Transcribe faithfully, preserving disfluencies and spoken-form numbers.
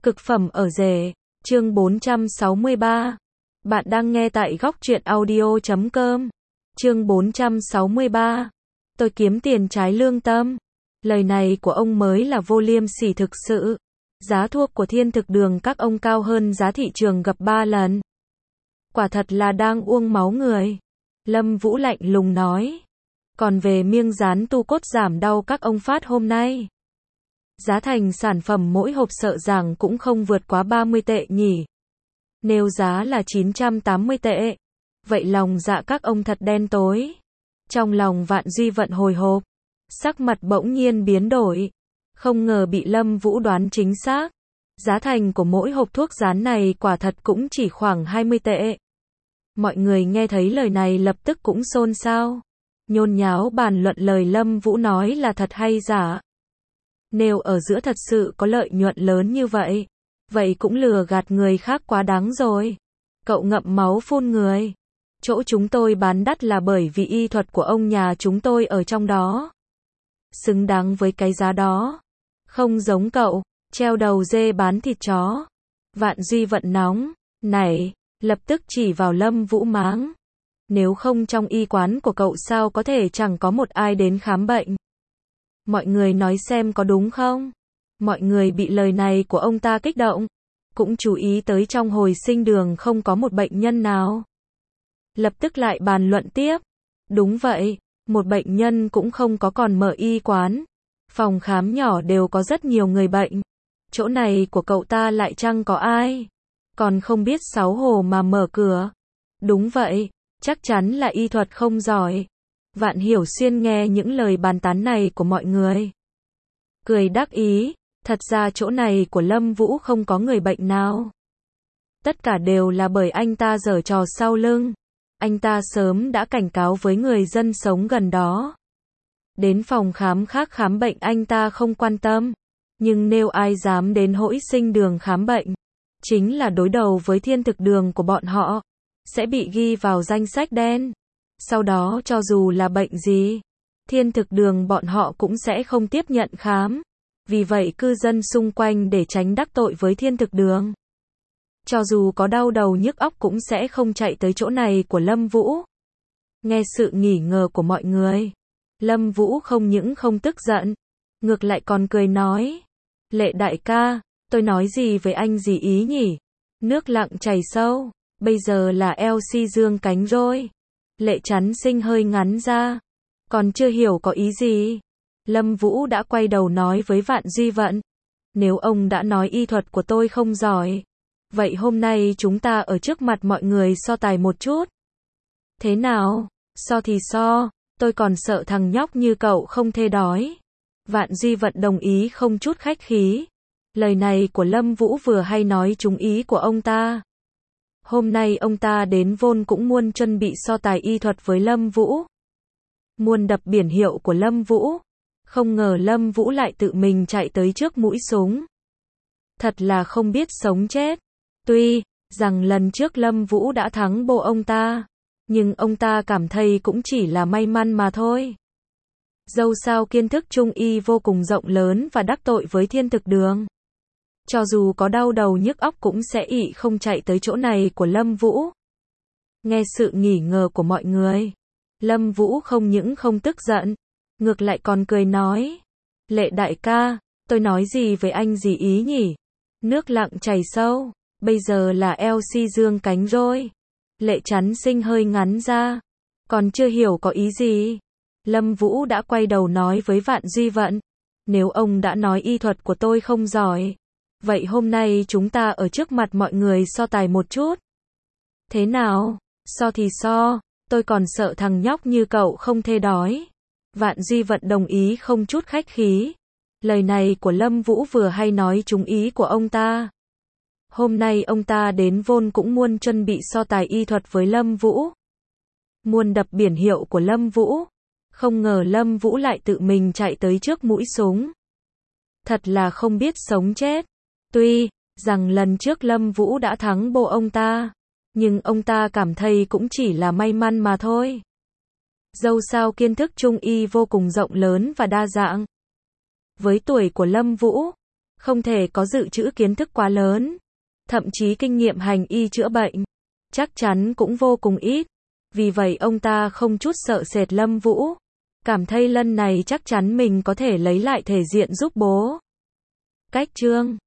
Cực phẩm ở rể, chương bốn trăm sáu mươi ba. Bạn đang nghe tại góc truyện audio chấm com. Chương bốn trăm sáu mươi ba. Tôi kiếm tiền trái lương tâm. Lời này của ông mới là vô liêm sỉ thực sự. Giá thuốc của Thiên Thực Đường các ông cao hơn giá thị trường gấp ba lần. Quả thật là đang uông máu người. Lâm Vũ lạnh lùng nói. Còn về miếng dán tu cốt giảm đau các ông phát hôm nay, giá thành sản phẩm mỗi hộp sợ rằng cũng không vượt quá ba mươi tệ nhỉ. Nêu giá là chín trăm tám mươi tệ. Vậy lòng dạ các ông thật đen tối. Trong lòng Vạn Duy Vận hồi hộp, sắc mặt bỗng nhiên biến đổi. Không ngờ bị Lâm Vũ đoán chính xác. Giá thành của mỗi hộp thuốc dán này quả thật cũng chỉ khoảng hai mươi tệ. Mọi người nghe thấy lời này lập tức cũng xôn xao, nhôn nháo bàn luận lời Lâm Vũ nói là thật hay giả. Nếu ở giữa thật sự có lợi nhuận lớn như vậy, vậy cũng lừa gạt người khác quá đáng rồi. Cậu ngậm máu phun người. Chỗ chúng tôi bán đắt là bởi vì y thuật của ông nhà chúng tôi ở trong đó. Xứng đáng với cái giá đó. Không giống cậu, treo đầu dê bán thịt chó. Vạn Duy Vận nóng, nảy, lập tức chỉ vào Lâm Vũ mắng. Nếu không trong y quán của cậu sao có thể chẳng có một ai đến khám bệnh. Mọi người nói xem có đúng không? Mọi người bị lời này của ông ta kích động, cũng chú ý tới trong hồi sinh đường không có một bệnh nhân nào. Lập tức lại bàn luận tiếp. Đúng vậy, một bệnh nhân cũng không có, còn mở y quán. Phòng khám nhỏ đều có rất nhiều người bệnh. Chỗ này của cậu ta lại chẳng có ai. Còn không biết xấu hổ mà mở cửa. Đúng vậy, chắc chắn là y thuật không giỏi. Vạn Hiểu Xuyên nghe những lời bàn tán này của mọi người, cười đắc ý. Thật ra chỗ này của Lâm Vũ không có người bệnh nào. Tất cả đều là bởi anh ta giở trò sau lưng. Anh ta sớm đã cảnh cáo với người dân sống gần đó. Đến phòng khám khác khám bệnh anh ta không quan tâm. Nhưng nếu ai dám đến Hỗi Sinh Đường khám bệnh, chính là đối đầu với Thiên Thực Đường của bọn họ, sẽ bị ghi vào danh sách đen. Sau đó cho dù là bệnh gì, Thiên Thực Đường bọn họ cũng sẽ không tiếp nhận khám. Vì vậy cư dân xung quanh để tránh đắc tội với Thiên Thực Đường, cho dù có đau đầu nhức óc cũng sẽ không chạy tới chỗ này của Lâm Vũ. Nghe sự nghi ngờ của mọi người, Lâm Vũ không những không tức giận, ngược lại còn cười nói. Lệ đại ca, tôi nói gì với anh gì ý nhỉ? Nước lặng chảy sâu, bây giờ là eo si dương cánh rồi. Lệ Chắn Sinh hơi ngắn ra, còn chưa hiểu có ý gì. Lâm Vũ đã quay đầu nói với Vạn Duy Vận. Nếu ông đã nói y thuật của tôi không giỏi, vậy hôm nay chúng ta ở trước mặt mọi người so tài một chút. Thế nào? So thì so, tôi còn sợ thằng nhóc như cậu không thê đói. Vạn Duy Vận đồng ý không chút khách khí. Lời này của Lâm Vũ vừa hay nói trúng ý của ông ta. Hôm nay ông ta đến vốn cũng muốn chuẩn bị so tài y thuật với Lâm Vũ, muốn đập biển hiệu của Lâm Vũ. Không ngờ Lâm Vũ lại tự mình chạy tới trước mũi súng. Thật là không biết sống chết. Tuy rằng lần trước Lâm Vũ đã thắng bộ ông ta, nhưng ông ta cảm thấy cũng chỉ là may mắn mà thôi. Dẫu sao kiến thức trung y vô cùng rộng lớn và đắc tội với Thiên Thực Đường, cho dù có đau đầu nhức óc cũng sẽ ị không chạy tới chỗ này của Lâm Vũ. Nghe sự nghi ngờ của mọi người, Lâm Vũ không những không tức giận, ngược lại còn cười nói. Lệ đại ca, tôi nói gì với anh gì ý nhỉ? Nước lặng chảy sâu, bây giờ là eo si dương cánh rồi. Lệ Chắn Sinh hơi ngắn ra, còn chưa hiểu có ý gì. Lâm Vũ đã quay đầu nói với Vạn Duy Vận. Nếu ông đã nói y thuật của tôi không giỏi, vậy hôm nay chúng ta ở trước mặt mọi người so tài một chút. Thế nào? So thì so, tôi còn sợ thằng nhóc như cậu không thê đói. Vạn Duy Vận đồng ý không chút khách khí. Lời này của Lâm Vũ vừa hay nói trúng ý của ông ta. Hôm nay ông ta đến vốn cũng muốn chuẩn bị so tài y thuật với Lâm Vũ, muốn đập biển hiệu của Lâm Vũ. Không ngờ Lâm Vũ lại tự mình chạy tới trước mũi súng. Thật là không biết sống chết. Tuy rằng lần trước Lâm Vũ đã thắng bộ ông ta, nhưng ông ta cảm thấy cũng chỉ là may mắn mà thôi. Dẫu sao kiến thức trung y vô cùng rộng lớn và đa dạng. Với tuổi của Lâm Vũ, không thể có dự trữ kiến thức quá lớn, thậm chí kinh nghiệm hành y chữa bệnh, chắc chắn cũng vô cùng ít. Vì vậy ông ta không chút sợ sệt Lâm Vũ, cảm thấy lần này chắc chắn mình có thể lấy lại thể diện giúp bố. Cách chương